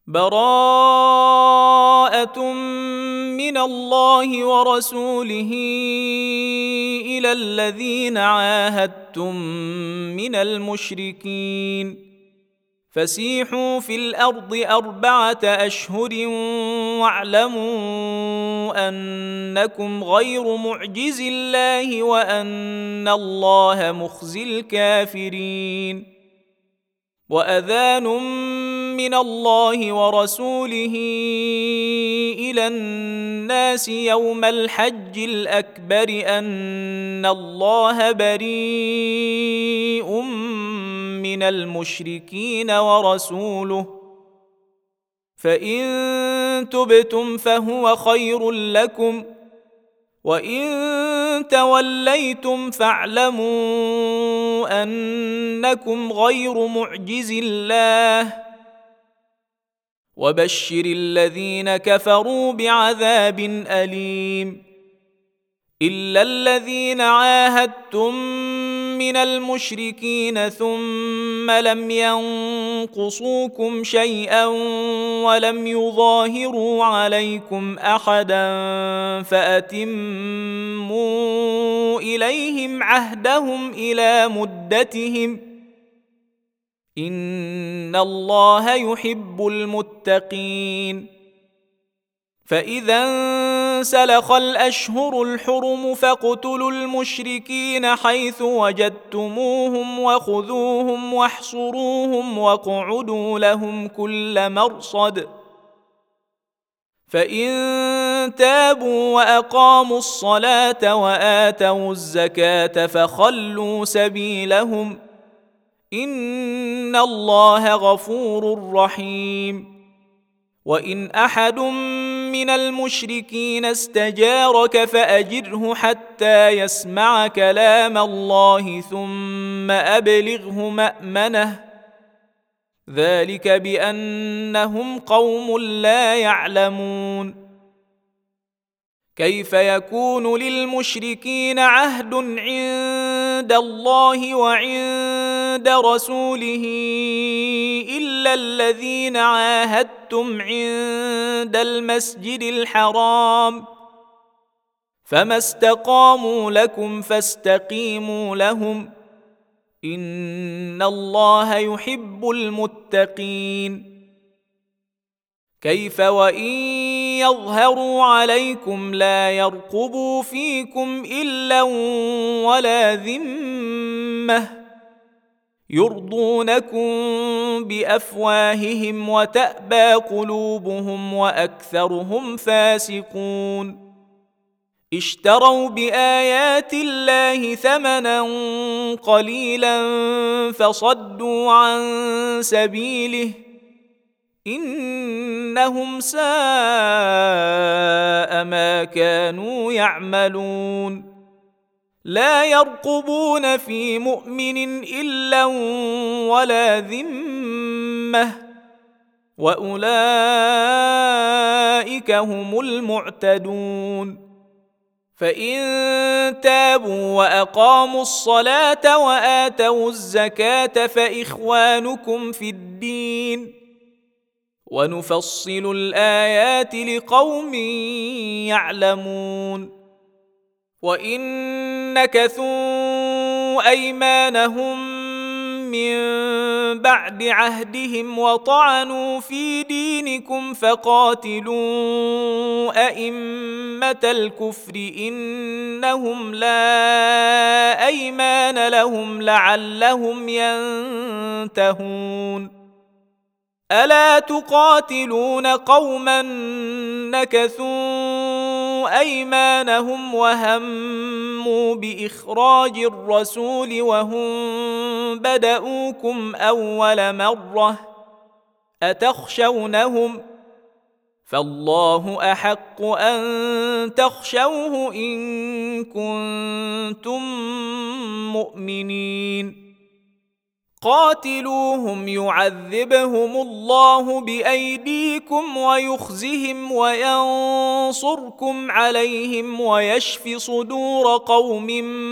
براءة من الله ورسوله إلى الذين عاهدتم من المشركين فسيحوا في الأرض 4 أشهر واعلموا أنكم غير معجز الله وأن الله مخزي الكافرين وأذان من الله ورسوله إلى الناس يوم الحج الأكبر أن الله بريء من المشركين ورسوله فإن تبتم فهو خير لكم وإن توليتم فاعلموا أنكم غير معجز الله وبشر الذين كفروا بعذاب أليم إلا الذين عاهدتم من المشركين ثم لم ينقصوكم شيئا ولم يظاهروا عليكم أحدا فأتموا إليهم عهدهم إلى مدتهم إن الله يحب المتقين فإذا انسلخ الأشهر الحرم فاقتلوا المشركين حيث وجدتموهم وخذوهم واحصروهم واقعدوا لهم كل مرصد فإن تابوا وأقاموا الصلاة وآتوا الزكاة فخلوا سبيلهم إن الله غفور رحيم وإن أحد من المشركين استجارك فأجره حتى يسمع كلام الله ثم أبلغه مأمنه ذلك بأنهم قوم لا يعلمون كيف يكون للمشركين عهد عند الله وعند رسوله إلا الذين عاهدتم عند المسجد الحرام فما استقاموا لكم فاستقيموا لهم إن الله يحب المتقين كيف وإن يظهروا عليكم لا يرقبوا فيكم إلا ولا ذمة يرضونكم بأفواههم وتأبى قلوبهم وأكثرهم فاسقون اشتروا بآيات الله ثمنا قليلا فصدوا عن سبيله إنهم ساء ما كانوا يعملون لا يرقبون في مؤمن إلا ولا ذمة وأولئك هم المعتدون فإن تابوا وأقاموا الصلاة وآتوا الزكاة فإخوانكم في الدين ونفصل الآيات لقوم يعلمون وإن نكثوا أيمانهم من بعد عهدهم وطعنوا في دينكم فقاتلوا أئمة الكفر إنهم لا أيمان لهم لعلهم ينتهون ألا تقاتلون قوما نكثوا أيمانهم وهموا بإخراج الرسول وهم بدؤوكم أول مرة أتخشونهم فالله أحق أن تخشوه إن كنتم مؤمنين قاتلوهم يعذبهم الله بأيديكم ويخزهم وينصركم عليهم ويشف صدور قوم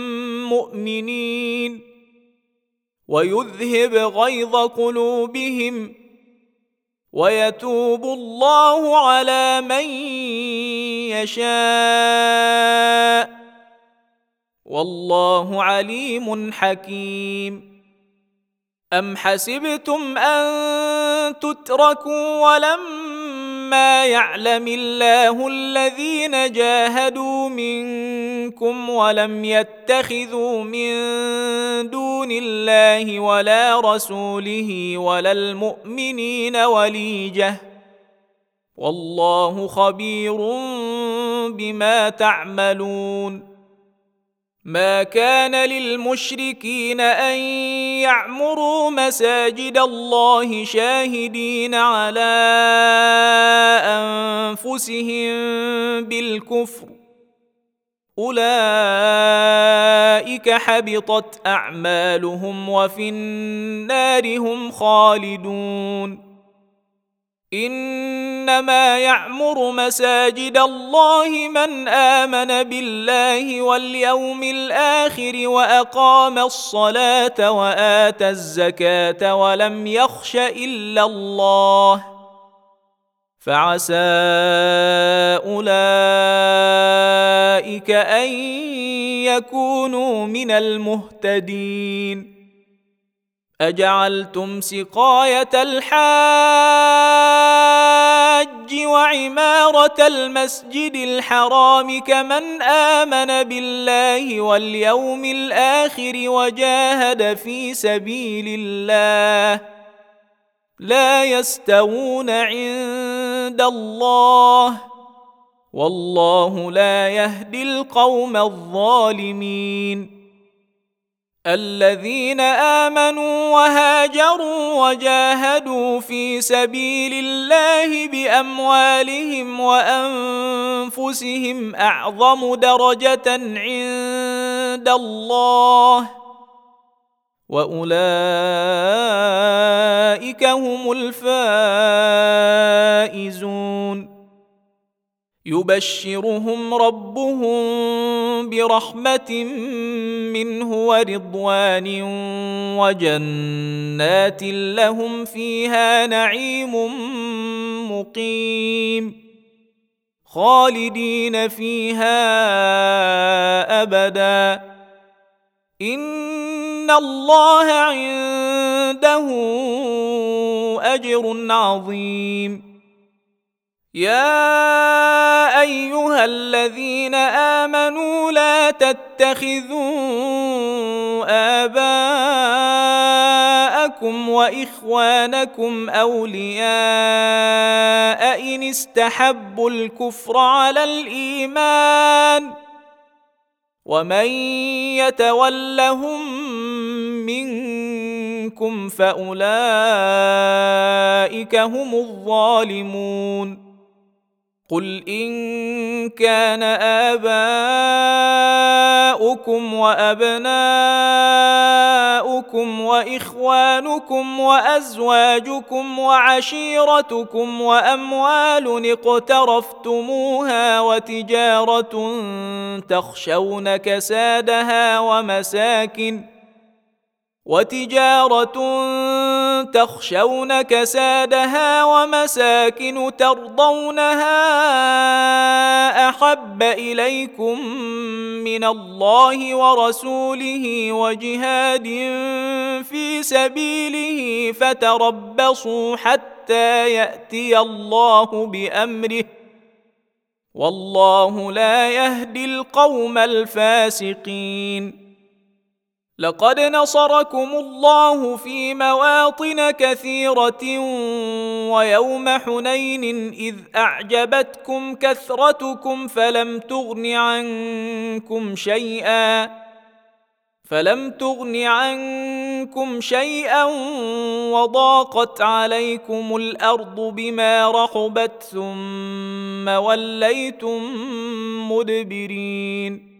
مؤمنين ويذهب غيظ قلوبهم ويتوب الله على من يشاء والله عليم حكيم. أم حسبتم أن تتركوا ولما يعلم الله الذين جاهدوا منكم ولم يتخذوا من دون الله ولا رسوله ولا المؤمنين وليجة والله خبير بما تعملون. ما كان للمشركين أن يعمروا مساجد الله شاهدين على أنفسهم بالكفر أولئك حبطت أعمالهم وفي النار هم خالدون. إنما يعمر مساجد الله من آمن بالله واليوم الآخر وأقام الصلاة وآتى الزكاة ولم يخش إلا الله فعسى أولئك أن يكونوا من المهتدين. أجعلتم سقاية الحاج وعمارة المسجد الحرام كمن آمن بالله واليوم الآخر وجاهد في سبيل الله لا يستوون عند الله والله لا يهدي القوم الظالمين. الذين آمنوا وهاجروا وجاهدوا في سبيل الله بأموالهم وأنفسهم أعظم درجة عند الله وأولئك هم الفائزون. يبشرهم ربهم برحمة منه ورضوان وجنات لهم فيها نعيم مقيم خالدين فيها أبدا إن الله عنده أجر عظيم. يا أيها الذين آمنوا لا تتخذوا آباءكم وإخوانكم أولياء إن استحبوا الكفر على الإيمان ومن يتولهم منكم فأولئك هم الظالمون. قل إن كان آباؤكم وأبناؤكم وإخوانكم وأزواجكم وعشيرتكم وأموال اقترفتموها وتجارة تخشون كسادها ومساكن ترضونها أحب إليكم من الله ورسوله وجهاد في سبيله فتربصوا حتى يأتي الله بأمره والله لا يهدي القوم الفاسقين. لقد نصركم الله في مواطن كثيرة ويوم حنين إذ أعجبتكم كثرتكم فلم تغن عنكم شيئا وضاقت عليكم الأرض بما رحبت ثم وليتم مدبرين.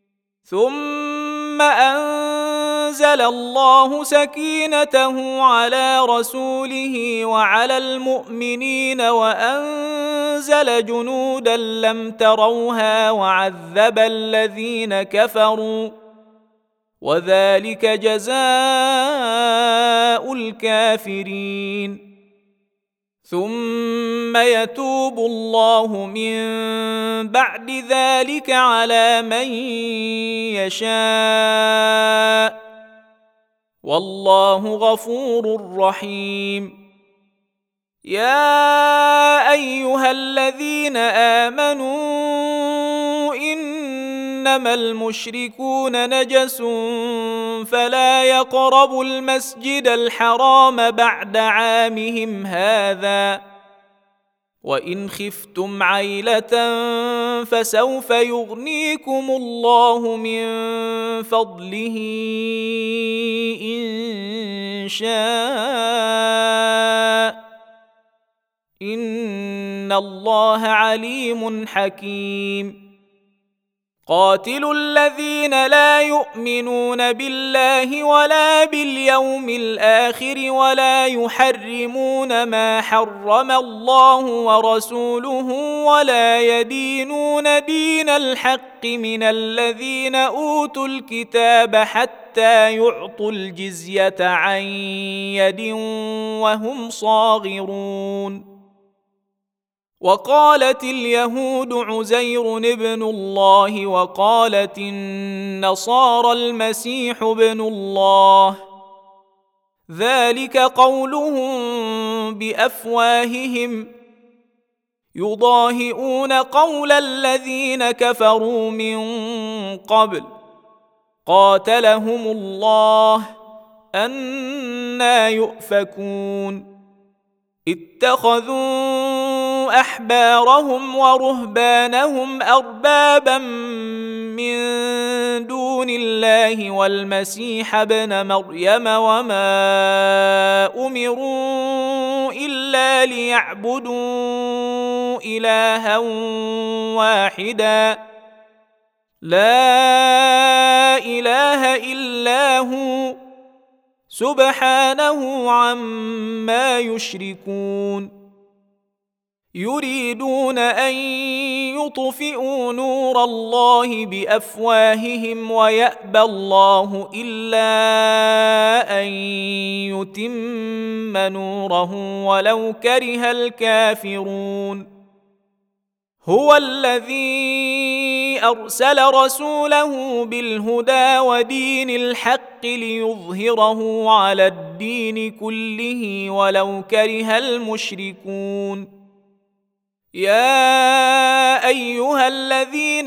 ثم أنزل الله سكينته على رسوله وعلى المؤمنين وأنزل جنودا لم تروها وعذب الذين كفروا وذلك جزاء الكافرين. ثم يتوب الله من بعد ذلك على من يشاء والله غفور رحيم. يا ايها الذين امنوا انما المشركون نجس فلا يقربوا المسجد الحرام بعد عامهم هذا وان خفتم عيلة فسوف يغنيكم الله من فضله ان شاء ان الله عليم حكيم. قاتلوا الذين لا يؤمنون بالله ولا باليوم الاخر ولا يحرمون ما حرم الله ورسوله ولا يدينون دين الحق من الذين اوتوا الكتاب حتى يعطوا الجزية عن يد وهم صاغرون. وقالت اليهود عزير ابن الله وقالت النصارى المسيح ابن الله ذلك قولهم بافواههم يضاهئون قول الذين كفروا من قبل قاتلهم الله أنى يؤفكون. اتخذوا احبارهم ورهبانهم اربابا من دون الله والمسيح ابن مريم وما امروا الا ليعبدوا الها واحدا لا اله الا هو سبحانه عما يشركون. يريدون ان يطفئوا نور الله بافواههم ويأبى الله الا ان يتم نوره ولو كره الكافرون. هو الذي ارسل رسوله بالهدى ودين الحق ليظهره على الدين كله ولو كره المشركون. يا ايها الذين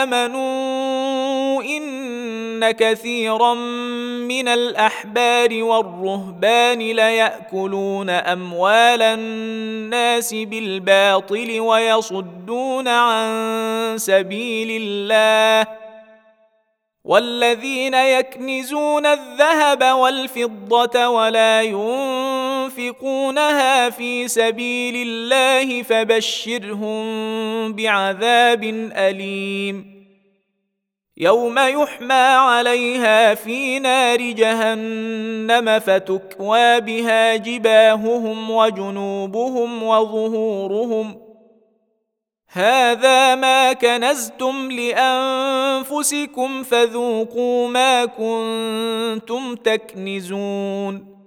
امنوا ان كثيرا من الاحبار والرهبان ليأكلون اموال الناس بالباطل ويصدون عن سبيل الله والذين يكنزون الذهب والفضة ولا ينفقونها في سبيل الله فبشرهم بعذاب أليم. يوم يحمى عليها في نار جهنم فتكوى بها جباههم وجنوبهم وظهورهم هذا ما كنزتم لأنفسكم فذوقوا ما كنتم تكنزون.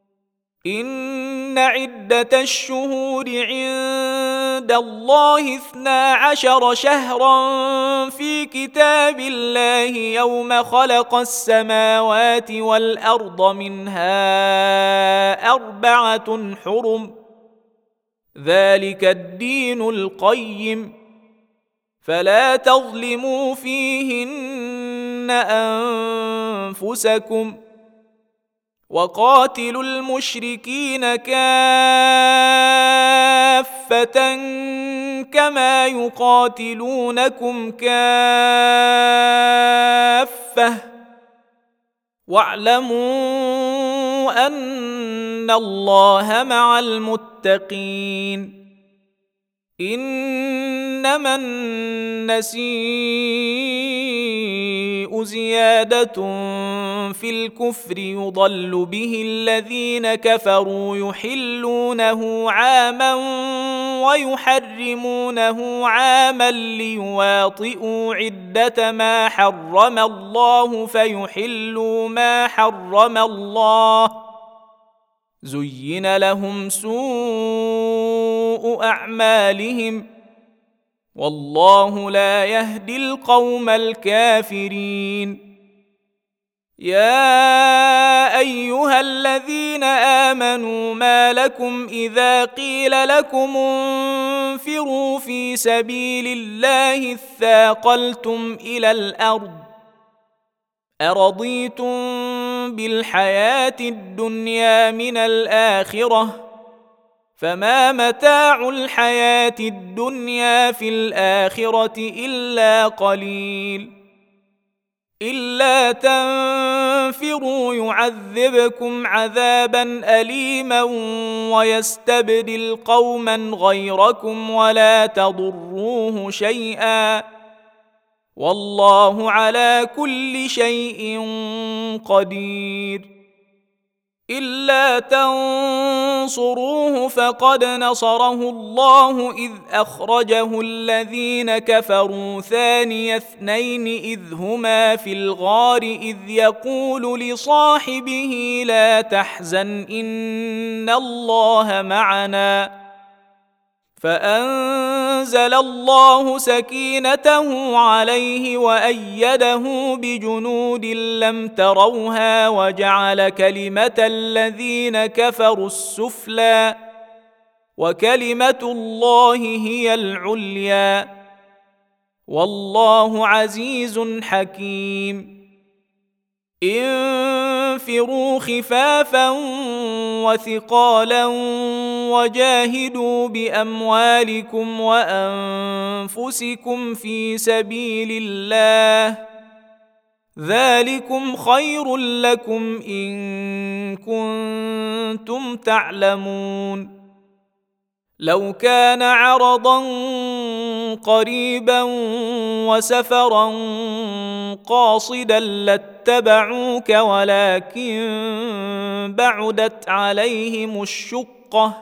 إن عدة الشهور عند الله 12 شهرا في كتاب الله يوم خلق السماوات والأرض منها 4 حرم ذلك الدين القيم فلا تظلموا فيهن أنفسكم وقاتلوا المشركين كافة كما يقاتلونكم كافة واعلموا أن الله مع المتقين. إنما النسيء زيادة في الكفر يضل به الذين كفروا يحلونه عاما ويحرمونه عاما ليواطئوا عدة ما حرم الله فيحلوا ما حرم الله زين لهم سوء اعمالهم والله لا يهدي القوم الكافرين. يا ايها الذين امنوا ما لكم اذا قيل لكم انفروا في سبيل الله اثاقلتم الى الارض ارضيتم بالحياه الدنيا من الاخره فما متاع الحياه الدنيا في الاخره الا قليل. الا تنفروا يعذبكم عذابا اليما ويستبدل قوما غيركم ولا تضروه شيئا والله على كل شيء قدير. الا تنصروه فقد نصره الله اذ اخرجه الذين كفروا ثاني اثنين اذ هما في الغار اذ يقول لصاحبه لا تحزن ان الله معنا فأنزل الله سكينته عليه وأيده بجنود لم تروها وجعل كلمة الذين كفروا السفلى وكلمة الله هي العليا والله عزيز حكيم. انفروا خفافا وثقالا وجاهدوا باموالكم وانفسكم في سبيل الله ذلكم خير لكم ان كنتم تعلمون. لو كان عرضا قريبا وسفرا قاصدا لاتبعوك ولكن بعدت عليهم الشقة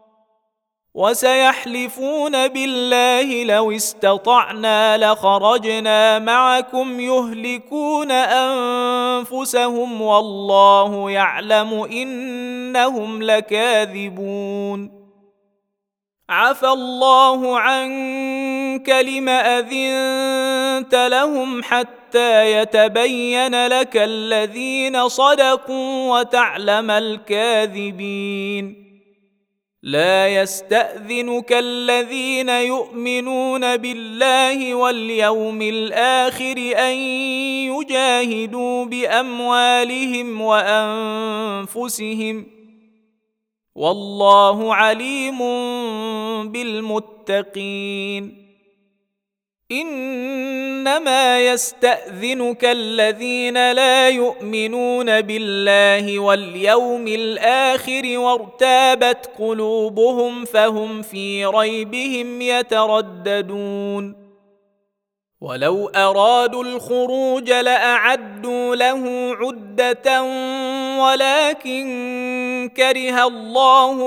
وسيحلفون بالله لو استطعنا لخرجنا معكم يهلكون أنفسهم والله يعلم إنهم لكاذبون. عفى الله عنك لم أذنت لهم حتى يتبين لك الذين صدقوا وتعلم الكاذبين. لا يستأذنك الذين يؤمنون بالله واليوم الآخر أن يجاهدوا بأموالهم وأنفسهم والله عليم بالمتقين. انما يستأذنك الذين لا يؤمنون بالله واليوم الآخر وارتابت قلوبهم فهم في ريبهم يترددون. ولو أرادوا الخروج لأعدوا له عدة ولكن كره الله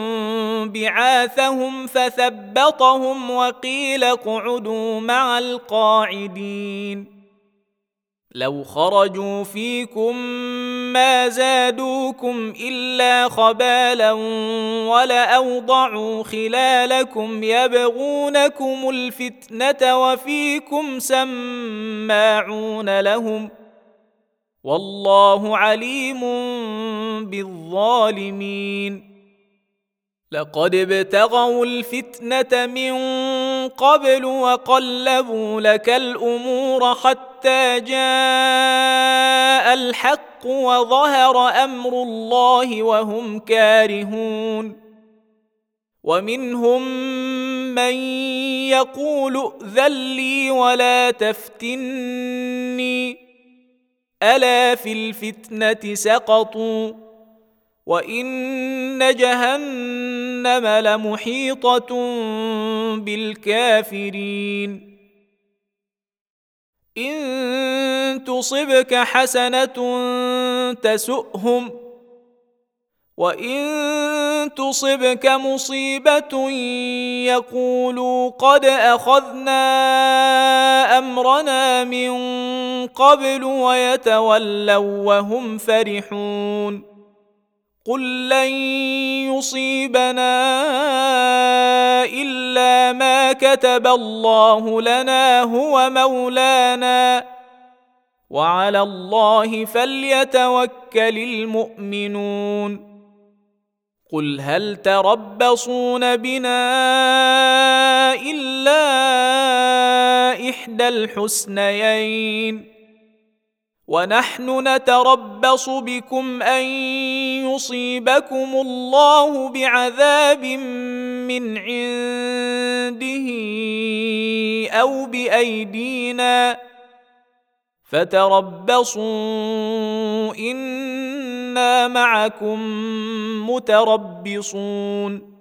بعاثهم فثبطهم وقيل اقعدوا مع القاعدين. لو خرجوا فيكم ما زادوكم إلا خبالا ولأوضعوا خلالكم يبغونكم الفتنة وفيكم سماعون لهم والله عليم بالظالمين. لقد ابتغوا الفتنة من قبل وقلبوا لك الأمور حتى جاء الحق وظهر أمر الله وهم كارهون. ومنهم من يقول ائذن لي ولا تفتني ألا في الفتنة سقطوا وإن جهنم لمحيطة بالكافرين. إن تصبك حسنة تسؤهم وإن تصبك مصيبة يقولوا قد أخذنا أمرنا من قبل ويتولوا وهم فرحون. قل لن يصيبنا الا ما كتب الله لنا هو مولانا وعلى الله فليتوكل المؤمنون. قل هل تربصون بنا الا احدى الحسنيين ونحن نتربص بكم ان يصيبكم الله بعذاب من عنده او بايدينا فتربصوا انا معكم متربصون.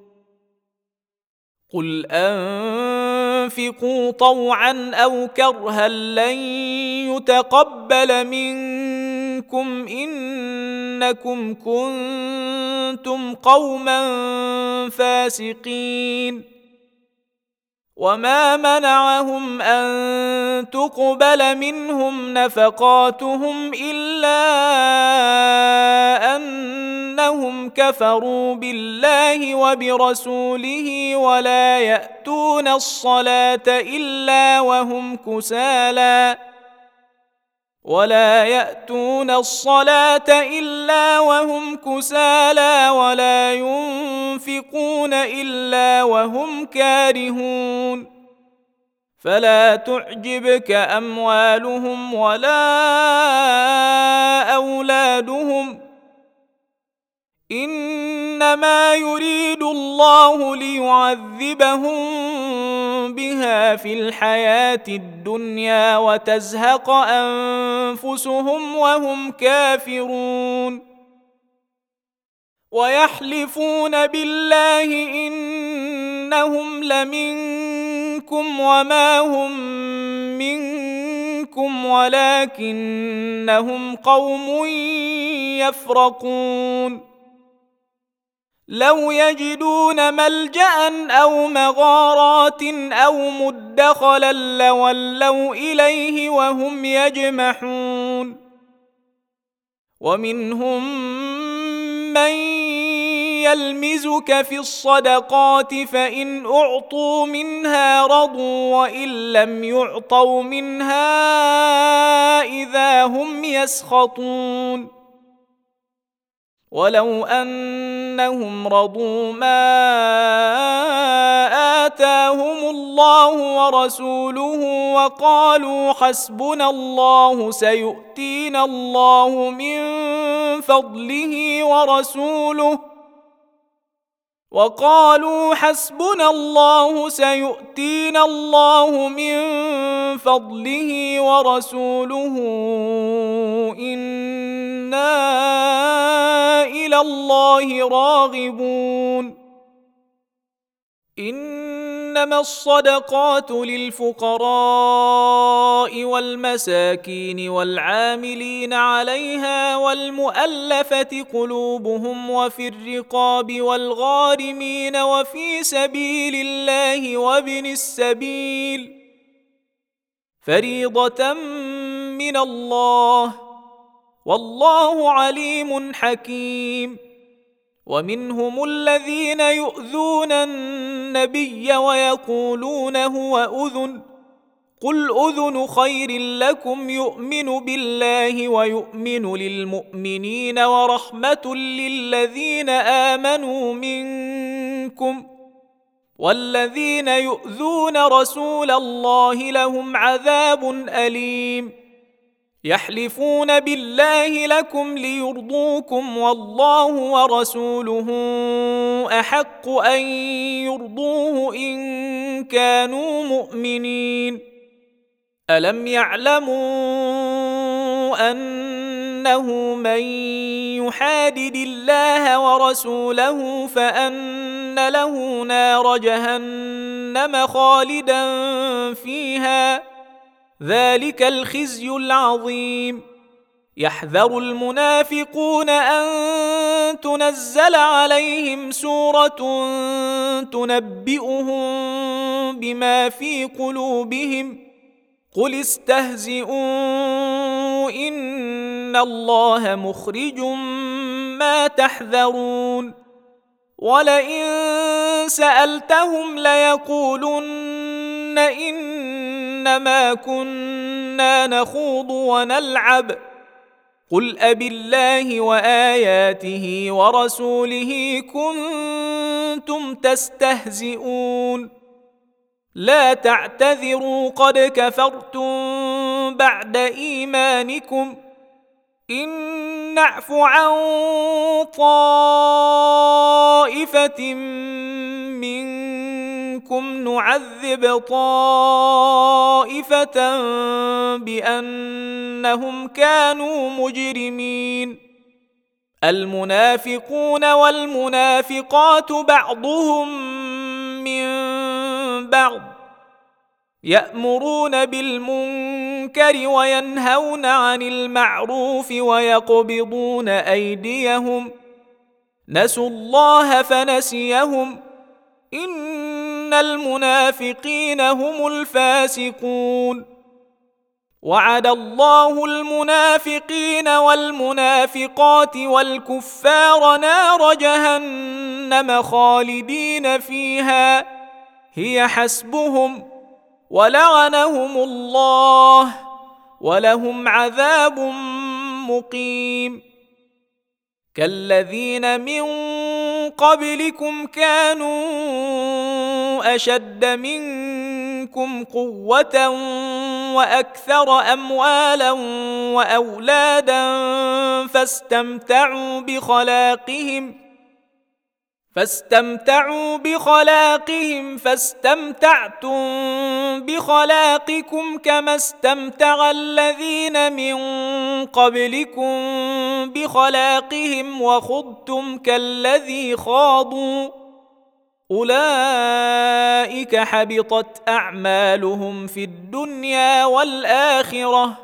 قل انفقوا طوعا او كرها لن يتقبل منكم انكم كنتم قوما فاسقين. وما منعهم ان تقبل منهم نفقاتهم الا انهم كفروا بالله وبرسوله ولا ياتون الصلاه الا وهم كسالى ولا ينفقون الا وهم كارهون. فلا تعجبك اموالهم ولا اولادهم انما يريد الله ليعذبهم بها في الحياه الدنيا وتزهق انفسهم وهم كافرون. ويحلفون بالله انهم لمنكم وما هم منكم ولكنهم قوم يفرقون. لو يجدون ملجأ أو مغارات أو مدخلا لولوا إليه وهم يجمحون. ومنهم من يلمزك في الصدقات فإن أعطوا منها رضوا وإن لم يعطوا منها إذا هم يسخطون. ولو أنهم رضوا ما آتاهم الله ورسوله وقالوا حسبنا الله سيؤتينا الله من فضله ورسوله إنا إلى الله راغبون. إنما الصدقات للفقراء والمساكين والعاملين عليها والمؤلفة قلوبهم وفي الرقاب والغارمين وفي سبيل الله وابن السبيل فريضة من الله والله عليم حكيم. ومنهم الذين يؤذون النبي ويقولون هو أذن قل أذن خير لكم يؤمن بالله ويؤمن للمؤمنين ورحمة للذين آمنوا منكم والذين يؤذون رسول الله لهم عذاب أليم. يحلفون بالله لكم ليرضوكم والله ورسوله أحق أن يرضوه إن كانوا مؤمنين. ألم يعلموا أنه من يحادد الله ورسوله فأن له نار جهنم خالدا فيها ذلك الخزي العظيم. يحذر المنافقون أن تنزل عليهم سورة تنبئهم بما في قلوبهم قل استهزئوا إن الله مخرج ما تحذرون ولئن سألتهم ليقولن إنما كنا نخوض ونلعب قل أبالله وآياته ورسوله كنتم تستهزئون لا تعتذروا قد كفرتم بعد إيمانكم إن نعف عن طائفة منكم نعذب طائفة بأنهم كانوا مجرمين المنافقون والمنافقات بعضهم من بعض يأمرون بالمنكر وينهون عن المعروف ويقبضون أيديهم نسوا الله فنسيهم إن المنافقين هم الفاسقون وعد الله المنافقين والمنافقات والكفار نار جهنم خالدين فيها هي حسبهم ولعنهم الله ولهم عذاب مقيم كالذين من قبلكم كانوا أشد منكم قوة وأكثر أموالا وأولادا فاستمتعوا بخلاقهم فاستمتعتم بخلاقكم كما استمتع الذين من قبلكم بخلاقهم وخضتم كالذي خاضوا أولئك حبطت أعمالهم في الدنيا والآخرة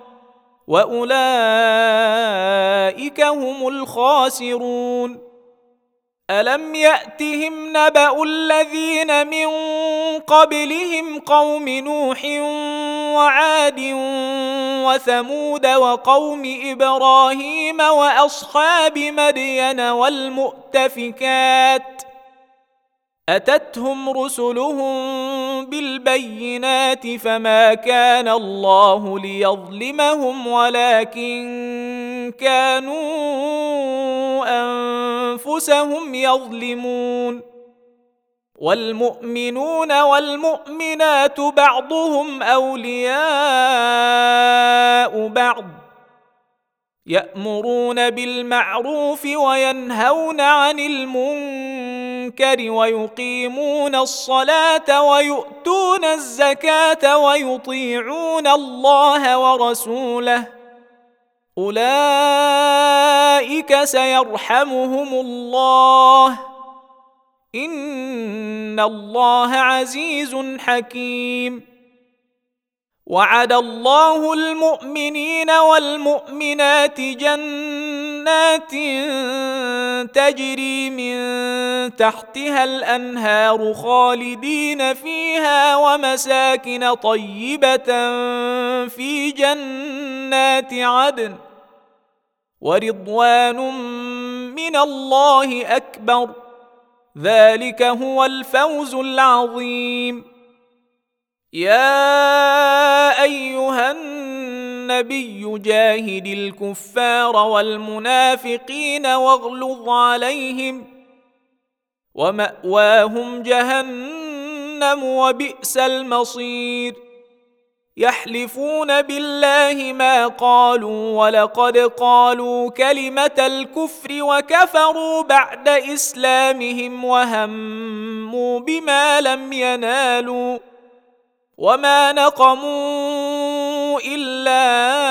وأولئك هم الخاسرون ألم يأتهم نبأ الذين من قبلهم قوم نوح وعاد وثمود وقوم إبراهيم وأصحاب مدين والمؤتفكات أتتهم رسلهم بالبينات فما كان الله ليظلمهم ولكن كانوا أنفسهم يظلمون والمؤمنون والمؤمنات بعضهم أولياء بعض يأمرون بالمعروف وينهون عن المنكر ويقيمون الصلاة ويؤتون الزكاة ويطيعون الله ورسوله أولئك سيرحمهم الله إن الله عزيز حكيم وعد الله المؤمنين والمؤمنات جنات تجري من تحتها الأنهار خالدين فيها ومساكن طيبة في جنات عدن ورضوان من الله أكبر ذلك هو الفوز العظيم يا أيها النبي جاهد الكفار والمنافقين واغلظ عليهم ومأواهم جهنم وبئس المصير يحلفون بالله ما قالوا ولقد قالوا كلمة الكفر وكفروا بعد إسلامهم وهموا بما لم ينالوا وما نقموا إلا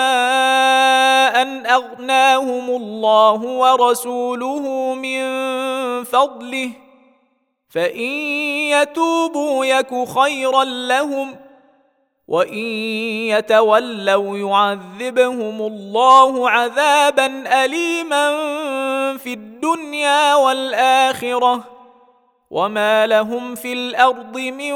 أن أغناهم الله ورسوله من فضله فإن يتوبوا يك خيرا لهم وإن يتولوا يعذبهم الله عذابا أليما في الدنيا والآخرة وما لهم في الأرض من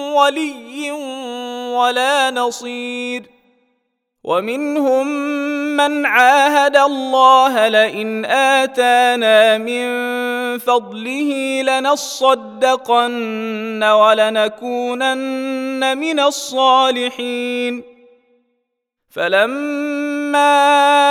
ولي ولا نصير ومنهم من عاهد الله لئن آتانا من فضله لنصدقن ولنكونن من الصالحين فلما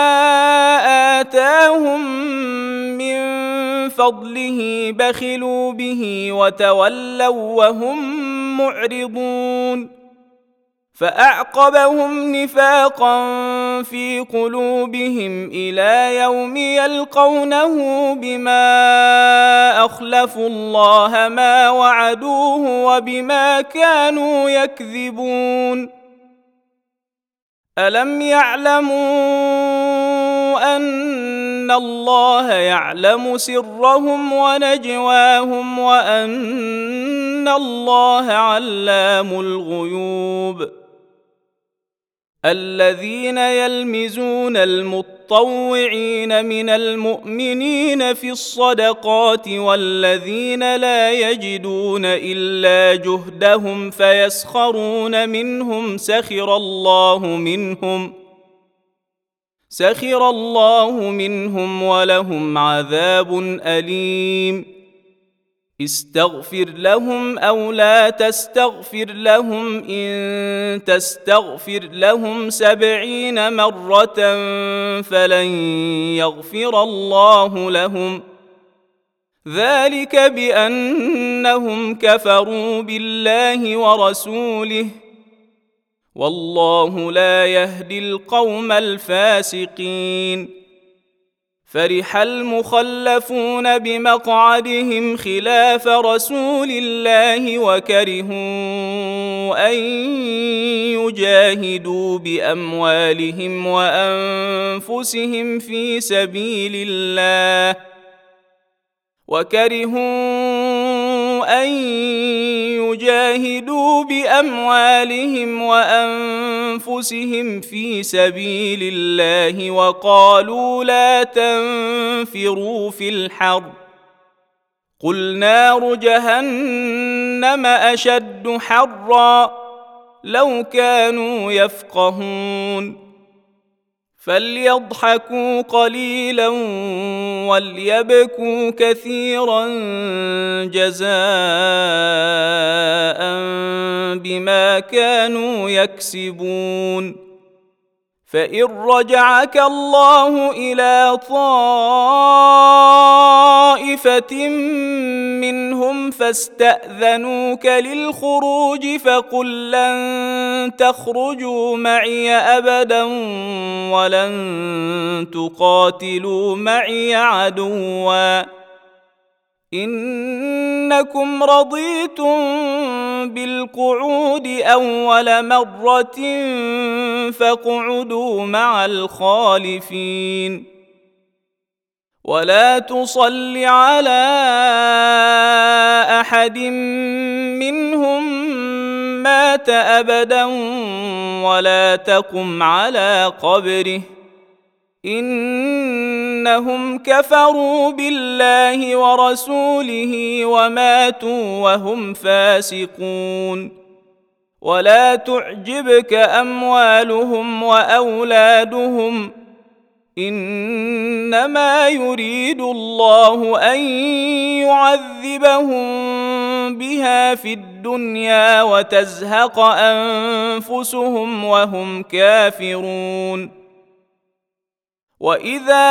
آتاهم من فضله بخلوا به وتولوا وهم معرضون فأعقبهم نفاقا في قلوبهم إلى يوم يلقونه بما أخلفوا الله ما وعدوه وبما كانوا يكذبون ألم يعلموا أن الله يعلم سرهم ونجواهم وأن الله علام الغيوب الذين يلمزون المطوعين من المؤمنين في الصدقات والذين لا يجدون إلا جهدهم فيسخرون منهم سخر الله منهم ولهم عذاب أليم استغفر لهم أو لا تستغفر لهم إن تستغفر لهم 70 مرة فلن يغفر الله لهم ذلك بأنهم كفروا بالله ورسوله والله لا يهدي القوم الفاسقين فرح المخلفون بمقعدهم خلاف رسول الله وكرهوا أن يجاهدوا بأموالهم وأنفسهم في سبيل الله وقالوا لا تنفروا في الحر قل نار جهنم أشد حرا لو كانوا يفقهون فليضحكوا قليلا وليبكوا كثيرا جزاء بما كانوا يكسبون فإن رجعك الله إلى طائفة منهم فاستأذنوك للخروج فقل لن تخرجوا معي أبدا ولن تقاتلوا معي عدوا إنكم رضيتم بالقعود أول مرة فاقعدوا مع الخالفين ولا تصل على أحد منهم مات أبدا ولا تقم على قبره إنهم كفروا بالله ورسوله وماتوا وهم فاسقون ولا تعجبك أموالهم وأولادهم إنما يريد الله أن يعذبهم بها في الدنيا وتزهق أنفسهم وهم كافرون وإذا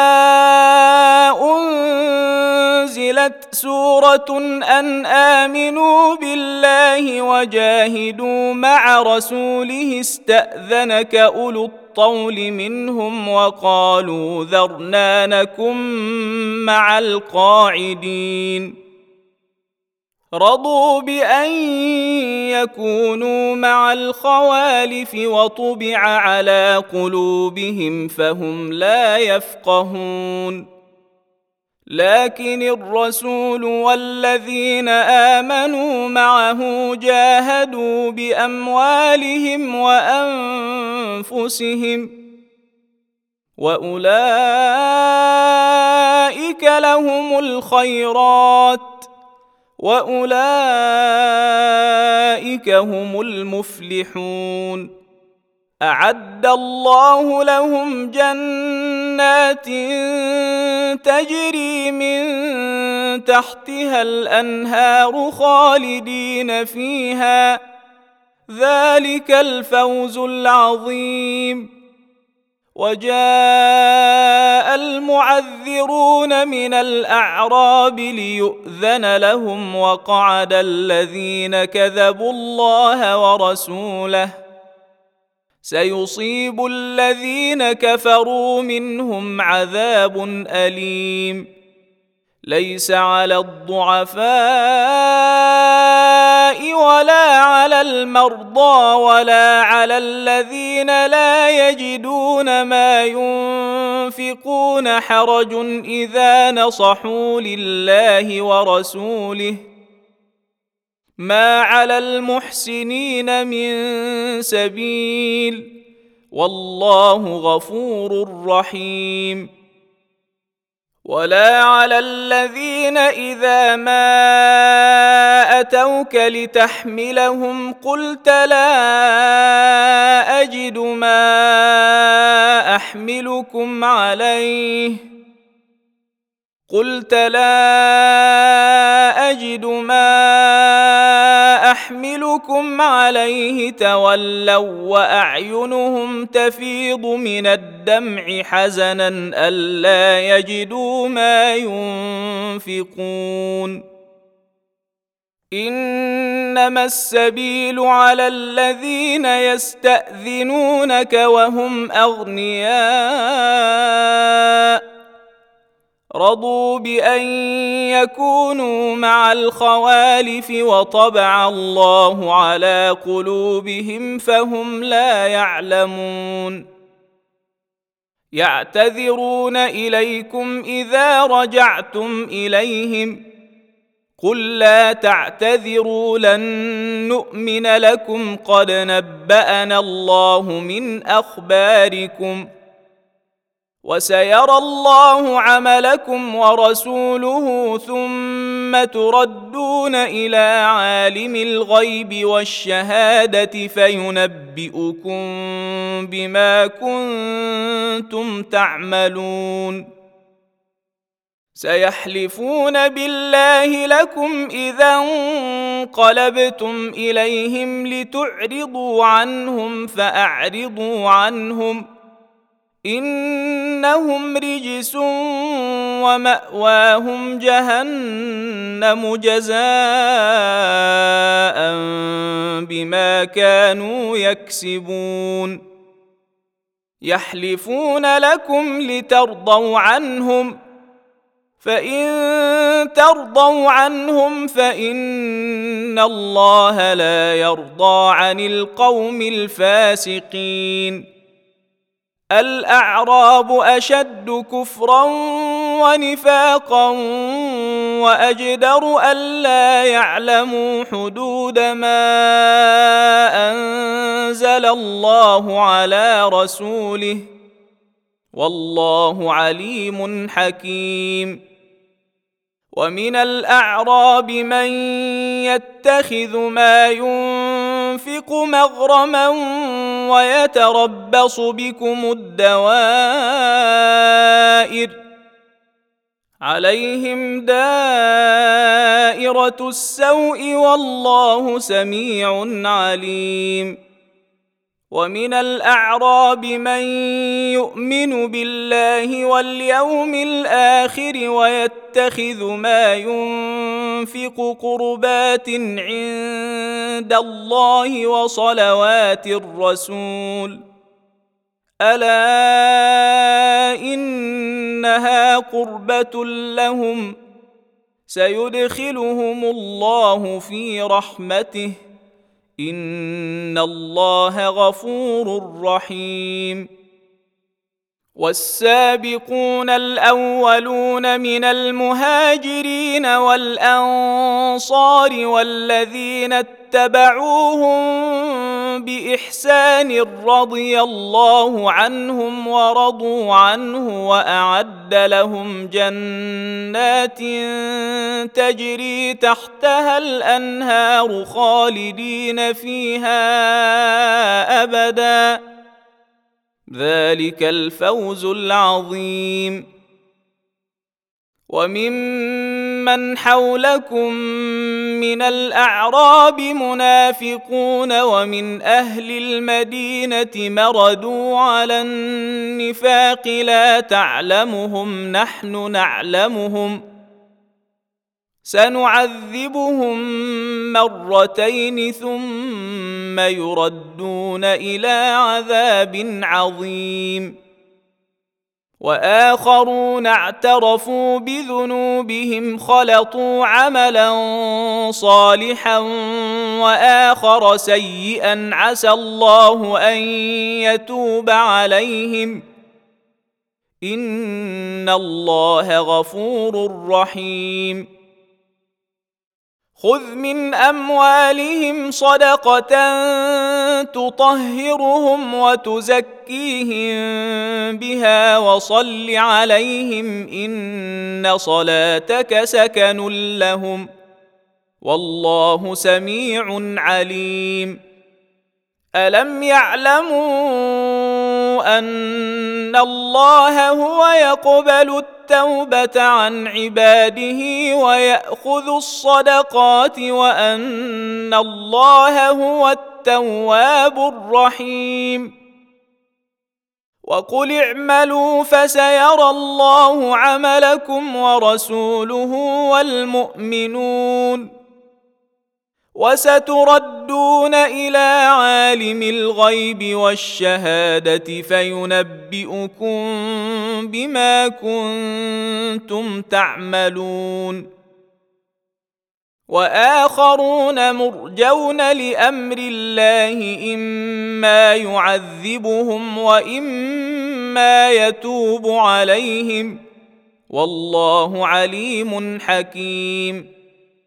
أنزلت سورة أن آمنوا بالله وجاهدوا مع رسوله استأذنك أولو الطول منهم وقالوا ذرنا نكن مع القاعدين رضوا بأن يكونوا مع الخوالف وطبع على قلوبهم فهم لا يفقهون لكن الرسول والذين آمنوا معه جاهدوا بأموالهم وأنفسهم وأولئك لهم الخيرات وأولئك هم المفلحون أعد الله لهم جنات تجري من تحتها الأنهار خالدين فيها، ذلك الفوز العظيم. وجاء المعذرون من الأعراب ليؤذن لهم، وقعد الذين كذبوا الله ورسوله، سيصيب الذين كفروا منهم عذاب أليم. ليس على الضعفاء ولا على المرضى ولا على الذين لا يجدون ما ينفقون حرج إذا نصحوا لله ورسوله، ما على المحسنين من سبيل، والله غفور رحيم. ولا على الذين إذا ما أتوك لتحملهم قلت لا أجد ما أحملكم عليه تولوا وأعينهم تفيض من الدمع حزنا ألا يجدوا ما ينفقون. إنما السبيل على الذين يستأذنونك وهم أغنياء رضوا بأن يكونوا مع الخوالف وطبع الله على قلوبهم فهم لا يعلمون. يعتذرون إليكم إذا رجعتم إليهم، قل لا تعتذروا لن نؤمن لكم قد نبأنا الله من أخباركم، وسيرى الله عملكم ورسوله ثم تردون إلى عالم الغيب والشهادة فينبئكم بما كنتم تعملون. سيحلفون بالله لكم إذا انقلبتم إليهم لتعرضوا عنهم فأعرضوا عنهم، إنهم رجس ومأواهم جهنم جزاء بما كانوا يكسبون. يحلفون لكم لترضوا عنهم، فإن ترضوا عنهم فإن الله لا يرضى عن القوم الفاسقين. الأعراب أشد كفرا ونفاقا وأجدر ألا يعلموا حدود ما أنزل الله على رسوله، والله عليم حكيم. ومن الأعراب من يتخذ ما ينفق مغرما ويتربص بكم الدوائر، عليهم دائرة السوء والله سميع عليم. ومن الأعراب من يؤمن بالله واليوم الآخر ويتخذ ما ينفق قربات عند الله وصلوات الرسول، ألا إنها قربة لهم، سيدخلهم الله في رحمته، إن الله غفور رحيم. والسابقون الأولون من المهاجرين والأنصار والذين اتبعوهم بإحسان رضي الله عنهم ورضوا عنه وأعد لهم جنات تجري تحتها الأنهار خالدين فيها أبدا، ذلك الفوز العظيم. وممن حولكم من الأعراب منافقون ومن أهل المدينة مردوا على النفاق لا تعلمهم نحن نعلمهم سنعذبهم مرتين ثم يردون إلى عذاب عظيم. وآخرون اعترفوا بذنوبهم خلطوا عملا صالحا وآخر سيئا عسى الله أن يتوب عليهم إن الله غفور رحيم. خذ من أموالهم صدقة تطهرهم وتزكيهم بها وصل عليهم إن صلاتك سكن لهم والله سميع عليم. ألم يعلموا أن الله هو يقبل التوبة عن عباده ويأخذ الصدقات وأن الله هو التواب الرحيم. وقل اعملوا فسيرى الله عملكم ورسوله والمؤمنون وستردون إلى عالم الغيب والشهادة فينبئكم بما كنتم تعملون. وآخرون مرجون لأمر الله إما يعذبهم وإما يتوب عليهم والله عليم حكيم.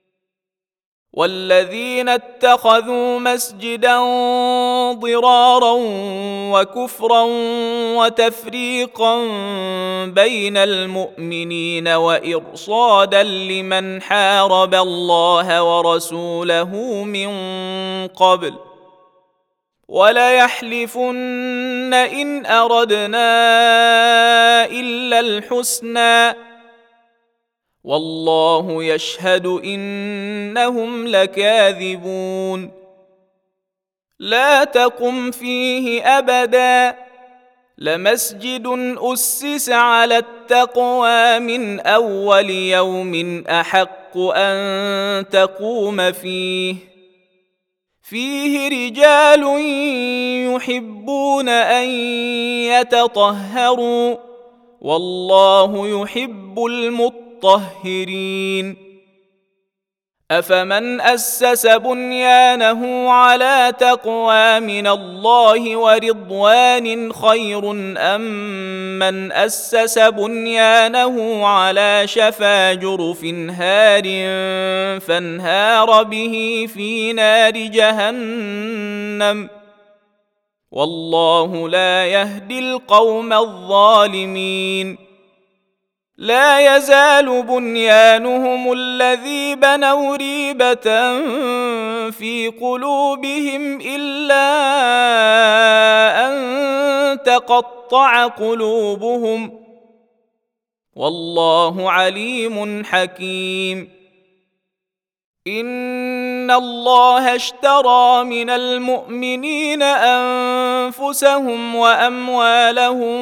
والذين اتخذوا مسجدا ضرارا وكفرا وتفريقا بين المؤمنين وإرصادا لمن حارب الله ورسوله من قبل وليحلفن إن أردنا إلا الحسنى والله يشهد إنهم لكاذبون. لا تقم فيه أبدا لمسجد أسس على التقوى من أول يوم أحق أن تقوم فيه رجال يحبون أن يتطهروا والله يحب المطهرين. أفمن أسس بنيانه على تقوى من الله ورضوان خير أم من أسس بنيانه على شفا جرف هار فانهار به في نار جهنم والله لا يهدي القوم الظالمين. لا يزال بنيانهم الذي بنوا ريبة في قلوبهم إلا أن تقطع قلوبهم والله عليم حكيم. إن الله اشترى من المؤمنين أنفسهم وأموالهم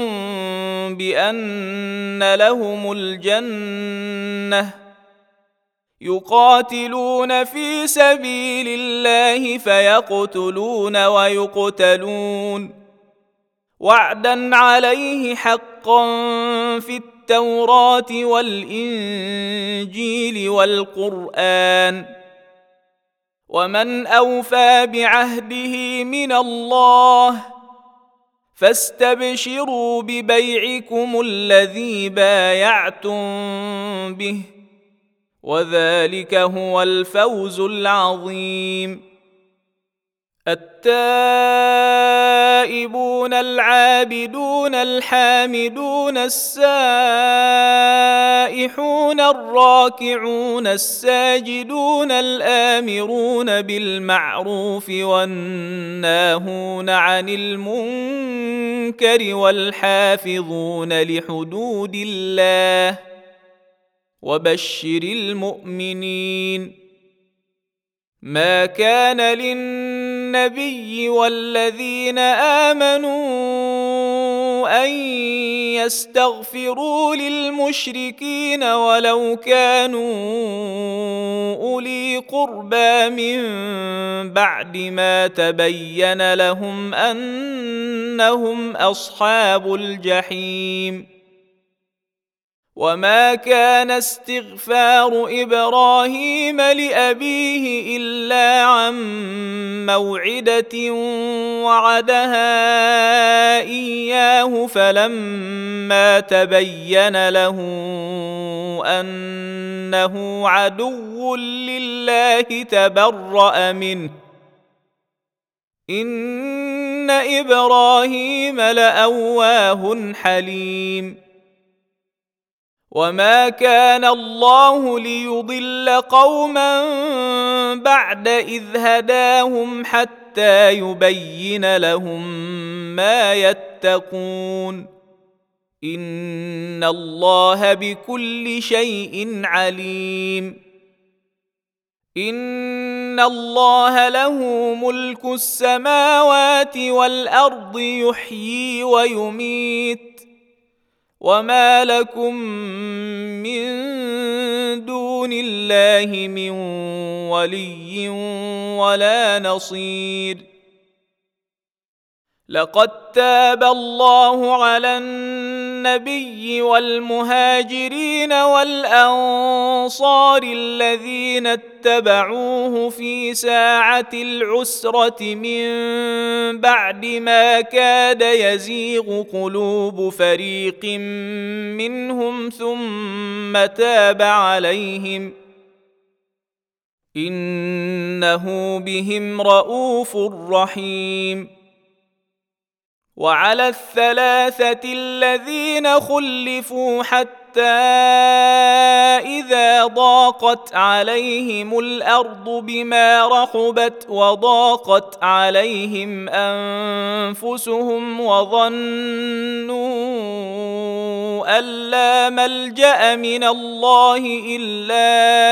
بأن لهم الجنة يقاتلون في سبيل الله فيقتلون ويقتلون وعدا عليه حقا في التوراة والإنجيل والقرآن ومن أوفى بعهده من الله فاستبشروا ببيعكم الذي بايعتم به وذلك هو الفوز العظيم. التائبون العابدون الحامدون السائحون الراكعون الساجدون الآمرون بالمعروف والناهون عن المنكر والحافظون لحدود الله وبشر المؤمنين. ما كان للنبي والذين آمنوا أن يستغفروا للمشركين ولو كانوا أولي قربى من بعد ما تبين لهم أنهم أصحاب الجحيم. وما كان استغفار إبراهيم لأبيه إلا عن موعدة وعدها إياه فلما تبين له أنه عدو لله تبرأ منه إن إبراهيم لأواه حليم. وما كان الله ليضل قوما بعد إذ هداهم حتى يبين لهم ما يتقون إن الله بكل شيء عليم. إن الله له ملك السماوات والأرض يحيي ويميت وما لكم من دون الله من ولي ولا نصير. لقد تاب الله على النبي والمهاجرين والأنصار الذين اتبعوه في ساعة العسرة من بعد ما كاد يزيغ قلوب فريق منهم ثم تاب عليهم إنه بهم رءوف رحيم. وعلى الثلاثة الذين خلفوا حتى إذا ضاقت عليهم الأرض بما رحبت وضاقت عليهم أنفسهم وظنوا أن لا ملجأ من الله إلا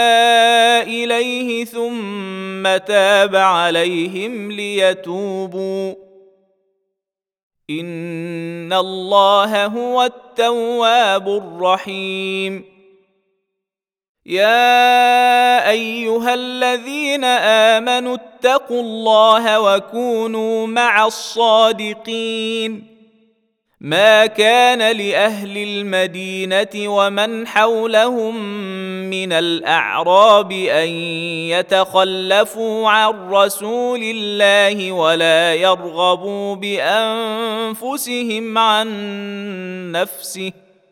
إليه ثم تاب عليهم ليتوبوا إن الله هو التواب الرحيم. يا أيها الذين آمنوا اتقوا الله وكونوا مع الصادقين. ما كان لأهل المدينة ومن حولهم من الأعراب أن يتخلفوا عن رسول الله ولا يرغبوا بأنفسهم عن نفسه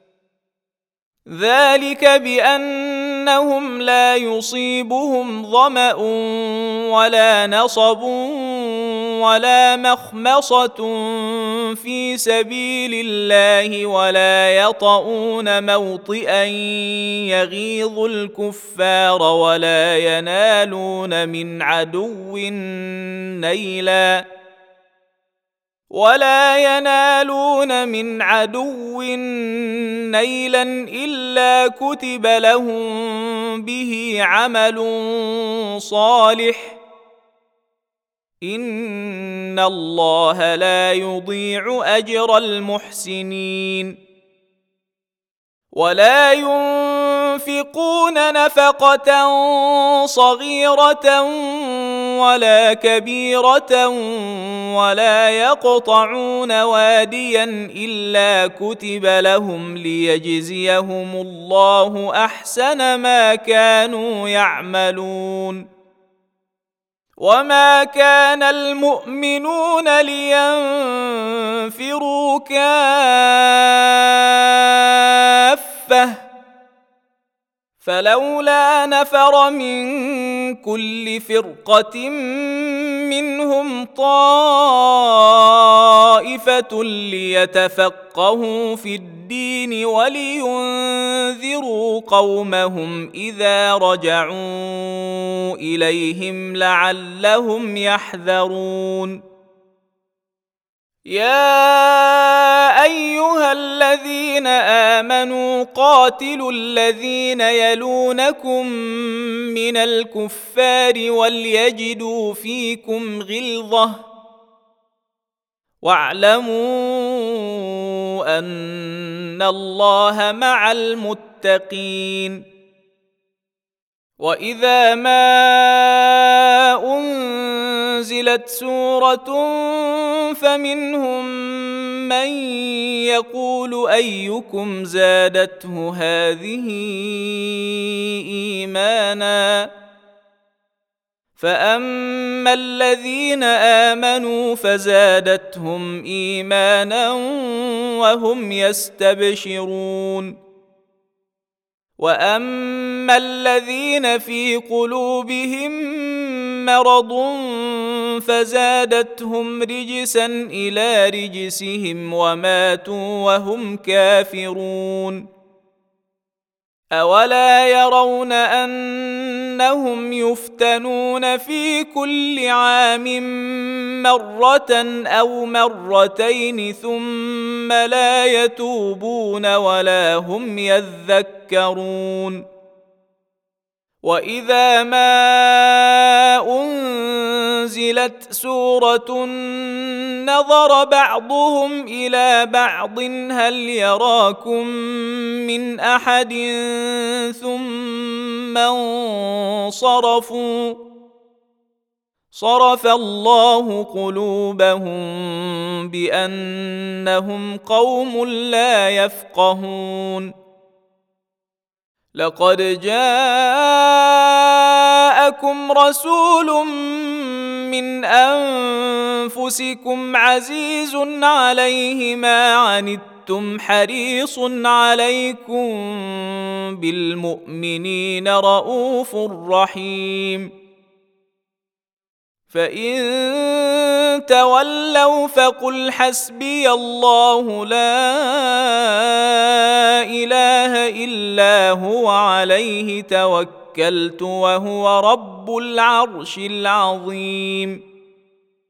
ذلك بأنهم لا يصيبهم ظمأ ولا نصب ولا مخمصة في سبيل الله ولا يطؤون موطئا يغيظ الكفار ولا ينالون من عدو نيلا إلا كتب لهم به عمل صالح إن الله لا يضيع أجر المحسنين. ولا ينفقون نفقة صغيرة ولا كبيرة ولا يقطعون واديا إلا كتب لهم ليجزيهم الله أحسن ما كانوا يعملون. وما كان المؤمنون لينفروا كافة فلولا نفر من كل فرقة منهم طائفة ليتفقهوا في الدين ولينذروا قومهم إذا رجعوا إليهم لعلهم يحذرون. يا ايها الذين امنوا قاتلوا الذين يلونكم من الكفار وليجدوا فيكم غلظة واعلموا ان الله مع المتقين. واذا ما انزلت سورة فمنهم من يقول ايكم زادته هذه ايمانا فاما الذين امنوا فزادتهم ايمانا وهم يستبشرون. واما الذين في قلوبهم مرض فزادتهم رجسا الى رجسهم وماتوا وهم كافرون. اولا يرون انهم يفتنون في كل عام مرة او مرتين ثم لا يتوبون ولا هم يذكرون. واذا ما انزلت سورة نظر بعضهم الى بعض هل يراكم من احد ثم انصرفوا صرف الله قلوبهم بانهم قوم لا يفقهون. لقد جاءكم رسول من انفسكم عزيز عليه ما عنتم حريص عليكم بالمؤمنين رءوف رحيم. فإن تولوا فقل حسبي الله لا إله إلا هو عليه توكلت وهو رب العرش العظيم.